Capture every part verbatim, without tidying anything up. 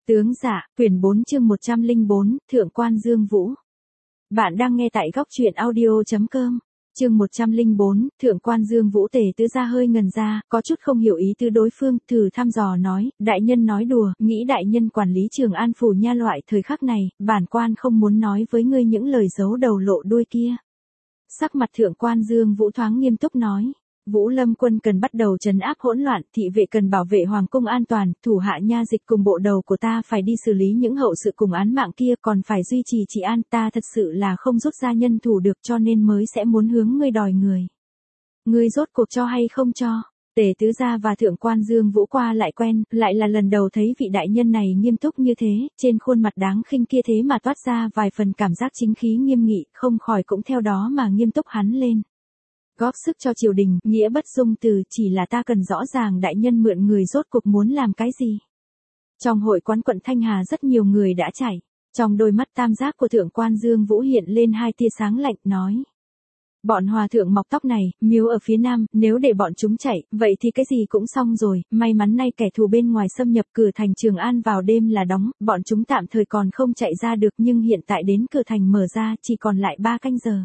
Tướng dạ, quyển bốn chương một trăm lẻ bốn, Thượng quan Dương Vũ. Bạn đang nghe tại góc truyện audio chấm com. Chương một trăm lẻ bốn, Thượng quan Dương Vũ. Tề Tứ Gia hơi ngần ra, có chút không hiểu ý tứ đối phương, thử thăm dò nói, đại nhân nói đùa, nghĩ đại nhân quản lý Trường An phủ nha. Loại thời khắc này, bản quan không muốn nói với ngươi những lời giấu đầu lộ đuôi kia. Sắc mặt Thượng quan Dương Vũ thoáng nghiêm túc nói. Vũ Lâm quân cần bắt đầu trấn áp hỗn loạn, thị vệ cần bảo vệ hoàng cung an toàn, thủ hạ nha dịch cùng bộ đầu của ta phải đi xử lý những hậu sự cùng án mạng kia, còn phải duy trì trị an. Ta thật sự là không rút ra nhân thủ được, cho nên mới sẽ muốn hướng ngươi đòi người. Ngươi rốt cuộc cho hay không cho? Tề Tứ Gia và Thượng quan Dương Vũ qua lại quen, lại là lần đầu thấy vị đại nhân này nghiêm túc như thế, trên khuôn mặt đáng khinh kia thế mà toát ra vài phần cảm giác chính khí nghiêm nghị, không khỏi cũng theo đó mà nghiêm túc hắn lên. Góp sức cho triều đình, nghĩa bất dung từ, chỉ là ta cần rõ ràng đại nhân mượn người rốt cuộc muốn làm cái gì. Trong hội quán quận Thanh Hà rất nhiều người đã chảy, trong đôi mắt tam giác của Thượng quan Dương Vũ hiện lên hai tia sáng lạnh, nói. Bọn hòa thượng mọc tóc này, miếu ở phía nam, nếu để bọn chúng chạy, vậy thì cái gì cũng xong rồi, may mắn nay kẻ thù bên ngoài xâm nhập cửa thành Trường An vào đêm là đóng, bọn chúng tạm thời còn không chạy ra được, nhưng hiện tại đến cửa thành mở ra chỉ còn lại ba canh giờ.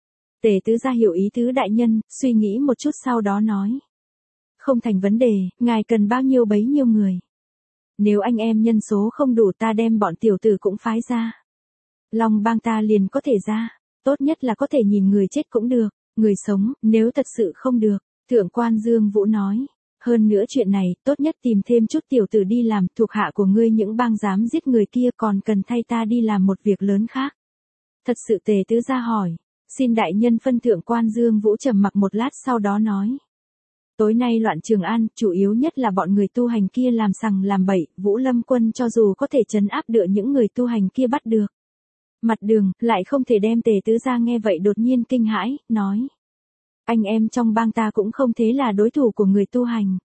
Tề Tứ Gia hiểu ý tứ đại nhân, suy nghĩ một chút sau đó nói. Không thành vấn đề, ngài cần bao nhiêu bấy nhiêu người. Nếu anh em nhân số không đủ ta đem bọn tiểu tử cũng phái ra. Long bang ta liền có thể ra, tốt nhất là có thể nhìn người chết cũng được, người sống, nếu thật sự không được, Thượng quan Dương Vũ nói. Hơn nữa chuyện này, tốt nhất tìm thêm chút tiểu tử đi làm, thuộc hạ của ngươi những bang dám giết người kia còn cần thay ta đi làm một việc lớn khác. Thật sự Tề Tứ Gia hỏi. Xin đại nhân phân. Thượng quan Dương Vũ trầm mặc một lát sau đó nói. Tối nay loạn Trường An, chủ yếu nhất là bọn người tu hành kia làm sằng làm bậy, Vũ Lâm quân cho dù có thể trấn áp được những người tu hành kia bắt được. Mặt đường, lại không thể đem. Tề Tứ Gia nghe vậy đột nhiên kinh hãi, nói. Anh em trong bang ta cũng không thế là đối thủ của người tu hành.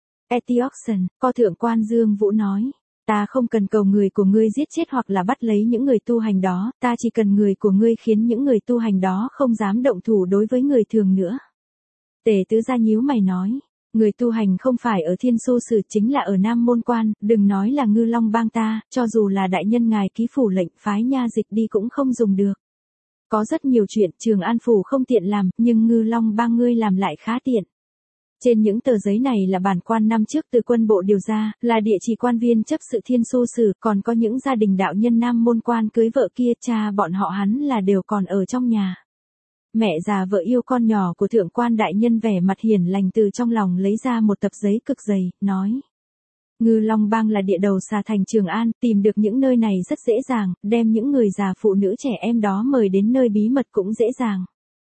Etioxen, co Thượng quan Dương Vũ nói. Ta không cần cầu người của ngươi giết chết hoặc là bắt lấy những người tu hành đó, ta chỉ cần người của ngươi khiến những người tu hành đó không dám động thủ đối với người thường nữa. Tề Tứ Gia nhíu mày nói, người tu hành không phải ở Thiên Xu Sử chính là ở Nam Môn Quan, đừng nói là Ngư Long bang ta, cho dù là đại nhân ngài ký phủ lệnh phái nha dịch đi cũng không dùng được. Có rất nhiều chuyện Trường An phủ không tiện làm, nhưng Ngư Long bang ngươi làm lại khá tiện. Trên những tờ giấy này là bản quan năm trước từ quân bộ điều ra, là địa chỉ quan viên chấp sự Thiên Xu Sử, còn có những gia đình đạo nhân Nam Môn Quan cưới vợ kia, cha bọn họ hắn là đều còn ở trong nhà. Mẹ già vợ yêu con nhỏ của Thượng quan đại nhân vẻ mặt hiền lành từ trong lòng lấy ra một tập giấy cực dày, nói. Ngư Long bang là địa đầu xà thành Trường An, tìm được những nơi này rất dễ dàng, đem những người già phụ nữ trẻ em đó mời đến nơi bí mật cũng dễ dàng.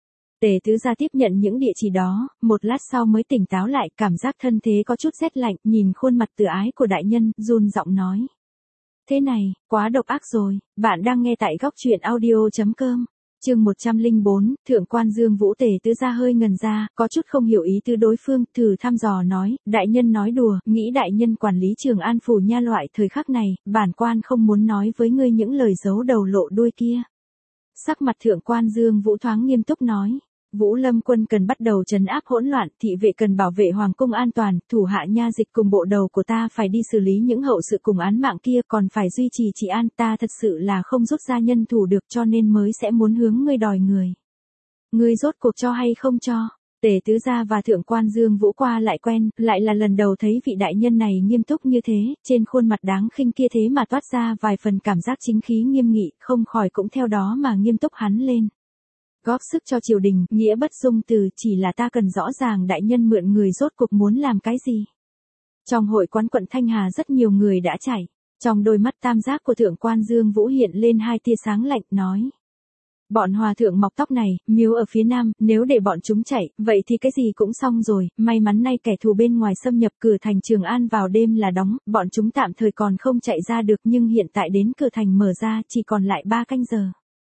Tề Tứ Gia tiếp nhận những địa chỉ đó, một lát sau mới tỉnh táo lại, cảm giác thân thế có chút rét lạnh, nhìn khuôn mặt từ ái của đại nhân, run giọng nói. Thế này, quá độc ác rồi, bạn đang nghe tại góc truyện audio chấm com. Chương một trăm lẻ bốn, Thượng quan Dương Vũ. Tề Tứ Gia hơi ngần ra, có chút không hiểu ý tứ đối phương, thử thăm dò nói, đại nhân nói đùa, nghĩ đại nhân quản lý Trường An phủ nha. Loại thời khắc này, bản quan không muốn nói với ngươi những lời giấu đầu lộ đuôi kia. Sắc mặt Thượng quan Dương Vũ thoáng nghiêm túc nói. Vũ Lâm quân cần bắt đầu trấn áp hỗn loạn, thị vệ cần bảo vệ hoàng cung an toàn, thủ hạ nha dịch cùng bộ đầu của ta phải đi xử lý những hậu sự cùng án mạng kia, còn phải duy trì trị an. Ta thật sự là không rút ra nhân thủ được, cho nên mới sẽ muốn hướng ngươi đòi người. Ngươi rốt cuộc cho hay không cho? Tề Tứ Gia và Thượng quan Dương Vũ qua lại quen, lại là lần đầu thấy vị đại nhân này nghiêm túc như thế, trên khuôn mặt đáng khinh kia thế mà toát ra vài phần cảm giác chính khí nghiêm nghị, không khỏi cũng theo đó mà nghiêm túc hắn lên. Góp sức cho triều đình, nghĩa bất dung từ, chỉ là ta cần rõ ràng đại nhân mượn người rốt cuộc muốn làm cái gì. Trong hội quán quận Thanh Hà rất nhiều người đã chảy, trong đôi mắt tam giác của Thượng quan Dương Vũ hiện lên hai tia sáng lạnh, nói. Bọn hòa thượng mọc tóc này, miếu ở phía nam, nếu để bọn chúng chạy, vậy thì cái gì cũng xong rồi, may mắn nay kẻ thù bên ngoài xâm nhập cửa thành Trường An vào đêm là đóng, bọn chúng tạm thời còn không chạy ra được, nhưng hiện tại đến cửa thành mở ra chỉ còn lại ba canh giờ.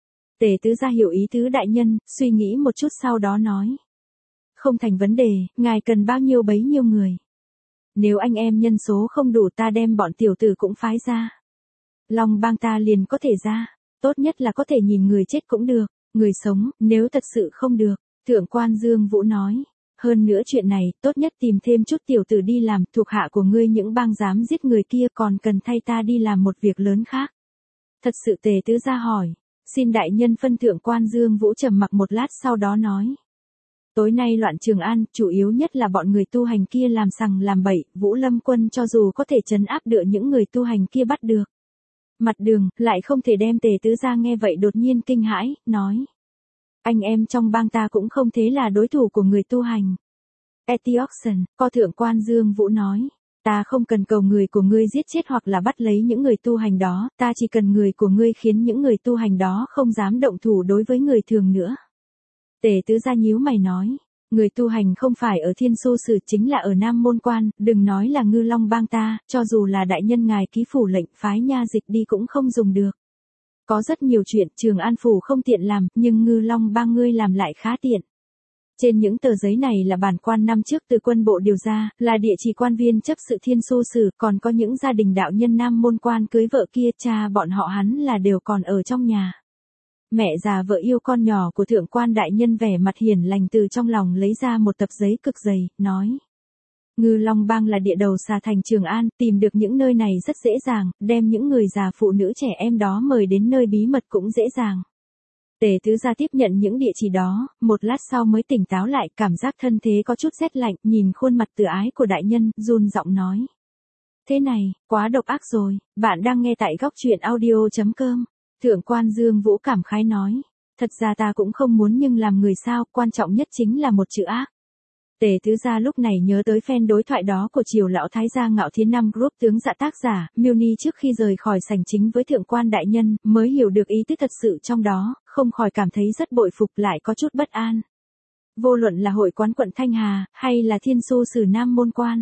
Tề Tứ Gia hiểu ý tứ đại nhân, suy nghĩ một chút sau đó nói. Không thành vấn đề, ngài cần bao nhiêu bấy nhiêu người. Nếu anh em nhân số không đủ ta đem bọn tiểu tử cũng phái ra. Long bang ta liền có thể ra, tốt nhất là có thể nhìn người chết cũng được, người sống, nếu thật sự không được, Thượng quan Dương Vũ nói. hơn nữa chuyện này, tốt nhất tìm thêm chút tiểu tử đi làm, thuộc hạ của ngươi những bang dám giết người kia còn cần thay ta đi làm một việc lớn khác. Thật sự Tề Tứ Gia hỏi, xin đại nhân phân thượng quan Dương Vũ trầm mặc một lát sau đó nói. Tối nay loạn Trường An, chủ yếu nhất là bọn người tu hành kia làm sằng làm bậy, Vũ Lâm quân cho dù có thể trấn áp được những người tu hành kia bắt được. Mặt đường, lại không thể đem Tề Tứ Gia nghe vậy đột nhiên kinh hãi, nói. Anh em trong bang ta cũng không thế là đối thủ của người tu hành. Etioxen, co thượng quan Dương Vũ nói. Ta không cần cầu người của ngươi giết chết hoặc là bắt lấy những người tu hành đó, ta chỉ cần người của ngươi khiến những người tu hành đó không dám động thủ đối với người thường nữa. Tề Tứ Gia nhíu mày nói, người tu hành không phải ở Thiên Xu Sử chính là ở Nam Môn Quan, đừng nói là Ngư Long bang ta, cho dù là đại nhân ngài ký phủ lệnh phái nha dịch đi cũng không dùng được. Có rất nhiều chuyện Trường An phủ không tiện làm, nhưng Ngư Long bang ngươi làm lại khá tiện. Trên những tờ giấy này là bản quan năm trước từ quân bộ điều ra, là địa chỉ quan viên chấp sự Thiên Xu Sử, còn có những gia đình đạo nhân Nam Môn Quan cưới vợ kia, cha bọn họ hắn là đều còn ở trong nhà. Mẹ già vợ yêu con nhỏ của thượng quan đại nhân vẻ mặt hiền lành từ trong lòng lấy ra một tập giấy cực dày, nói. Ngư Long bang là địa đầu xà thành Trường An, tìm được những nơi này rất dễ dàng, đem những người già phụ nữ trẻ em đó mời đến nơi bí mật cũng dễ dàng. Tề Tứ Gia tiếp nhận những địa chỉ đó, một lát sau mới tỉnh táo lại, cảm giác thân thế có chút rét lạnh, nhìn khuôn mặt từ ái của đại nhân, run giọng nói. Thế này, quá độc ác rồi, bạn đang nghe tại góc truyện audio chấm com. Thượng quan Dương Vũ cảm khái nói, thật ra ta cũng không muốn nhưng làm người sao, quan trọng nhất chính là một chữ ác. Tề Tứ Gia lúc này nhớ tới phen đối thoại đó của Triều lão thái gia Ngạo Thiên Năm Group tướng dạ tác giả, Miêu Ni trước khi rời khỏi sảnh chính với thượng quan đại nhân, mới hiểu được ý tứ thật sự trong đó, không khỏi cảm thấy rất bội phục lại có chút bất an. Vô luận là hội quán quận Thanh Hà, hay là Thiên Xu Sử Nam Môn Quan,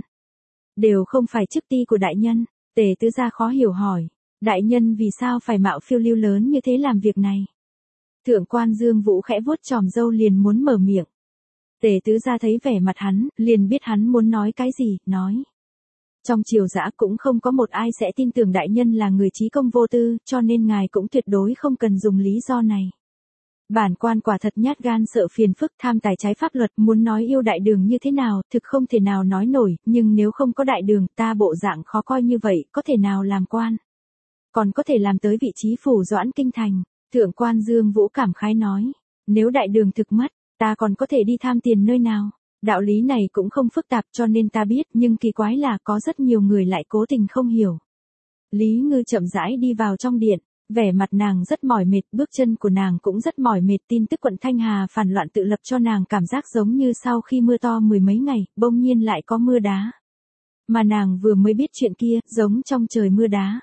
đều không phải chức ti của đại nhân. Tề Tứ Gia khó hiểu hỏi, đại nhân vì sao phải mạo phiêu lưu lớn như thế làm việc này? Thượng quan Dương Vũ khẽ vuốt chòm râu liền muốn mở miệng. Tề Tứ Gia thấy vẻ mặt hắn, liền biết hắn muốn nói cái gì, nói. Trong triều dã cũng không có một ai sẽ tin tưởng đại nhân là người trí công vô tư, cho nên ngài cũng tuyệt đối không cần dùng lý do này. Bản quan quả thật nhát gan sợ phiền phức tham tài trái pháp luật, muốn nói yêu đại đường như thế nào, thực không thể nào nói nổi, nhưng nếu không có đại đường, ta bộ dạng khó coi như vậy, có thể nào làm quan? Còn có thể làm tới vị trí phủ doãn kinh thành. Thượng quan Dương Vũ cảm khái nói, nếu đại đường thực mất, ta còn có thể đi tham tiền nơi nào? Đạo lý này cũng không phức tạp cho nên ta biết, nhưng kỳ quái là có rất nhiều người lại cố tình không hiểu. Lý Ngư chậm rãi đi vào trong điện, vẻ mặt nàng rất mỏi mệt, bước chân của nàng cũng rất mỏi mệt, tin tức quận Thanh Hà phản loạn tự lập cho nàng cảm giác giống như sau khi mưa to mười mấy ngày, bỗng nhiên lại có mưa đá. Mà nàng vừa mới biết chuyện kia, giống trong trời mưa đá.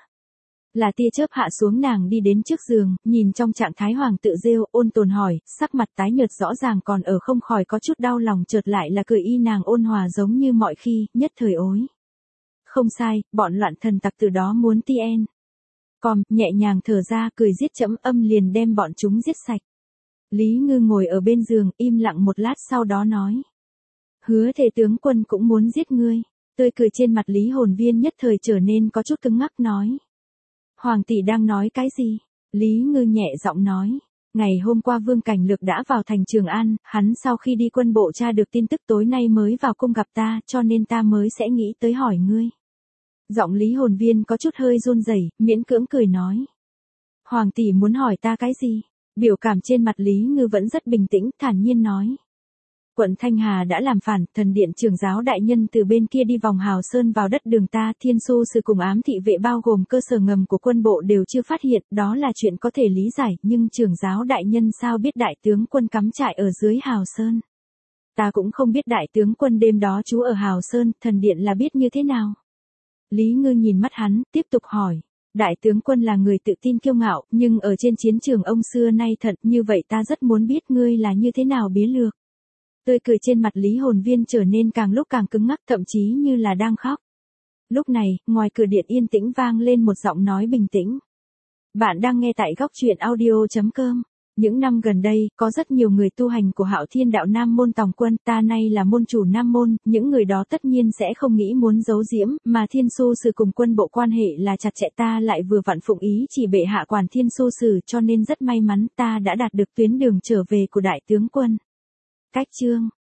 Là tia chớp hạ xuống nàng đi đến trước giường, nhìn trong trạng thái hoàng tự rêu, ôn tồn hỏi, sắc mặt tái nhợt rõ ràng còn ở không khỏi có chút đau lòng chợt lại là cười y nàng ôn hòa giống như mọi khi, nhất thời ối. Không sai, bọn loạn thần tặc từ đó muốn tien. Còn, nhẹ nhàng thở ra cười giết chẫm âm liền đem bọn chúng giết sạch. Lý Ngư ngồi ở bên giường, im lặng một lát sau đó nói. Hứa thề tướng quân cũng muốn giết ngươi, tươi cười trên mặt Lý Hồn Viên nhất thời trở nên có chút cứng ngắc nói. Hoàng tỷ đang nói cái gì? Lý Ngư nhẹ giọng nói. Ngày hôm qua Vương Cảnh Lược đã vào thành Trường An, hắn sau khi đi quân bộ tra được tin tức tối nay mới vào cung gặp ta, cho nên ta mới sẽ nghĩ tới hỏi ngươi. Giọng Lý Hồn Viên có chút hơi run rẩy, miễn cưỡng cười nói. Hoàng tỷ muốn hỏi ta cái gì? Biểu cảm trên mặt Lý Ngư vẫn rất bình tĩnh, thản nhiên nói. Quận Thanh Hà đã làm phản, thần điện trưởng giáo đại nhân từ bên kia đi vòng Hào Sơn vào đất đường ta, Thiên Xu Sử cùng ám thị vệ bao gồm cơ sở ngầm của quân bộ đều chưa phát hiện, đó là chuyện có thể lý giải, nhưng trưởng giáo đại nhân sao biết đại tướng quân cắm trại ở dưới Hào Sơn? Ta cũng không biết đại tướng quân đêm đó trú ở Hào Sơn, thần điện là biết như thế nào? Lý Ngư nhìn mắt hắn, tiếp tục hỏi. Đại tướng quân là người tự tin kiêu ngạo, nhưng ở trên chiến trường ông xưa nay thật, như vậy ta rất muốn biết ngươi là như thế nào bía lược. Tươi cười trên mặt Lý Hồn Viên trở nên càng lúc càng cứng ngắc, thậm chí như là đang khóc. Lúc này, ngoài cửa điện yên tĩnh vang lên một giọng nói bình tĩnh. Bạn đang nghe tại góc truyện audio chấm com. Những năm gần đây, có rất nhiều người tu hành của Hạo Thiên đạo Nam môn Tòng Quân, ta nay là môn chủ Nam môn, những người đó tất nhiên sẽ không nghĩ muốn giấu giếm, mà Thiên Xu Sử cùng quân bộ quan hệ là chặt chẽ, ta lại vừa vặn phụng ý chỉ bệ hạ quản Thiên Xu Sử, cho nên rất may mắn ta đã đạt được tuyến đường trở về của đại tướng quân. Cách chương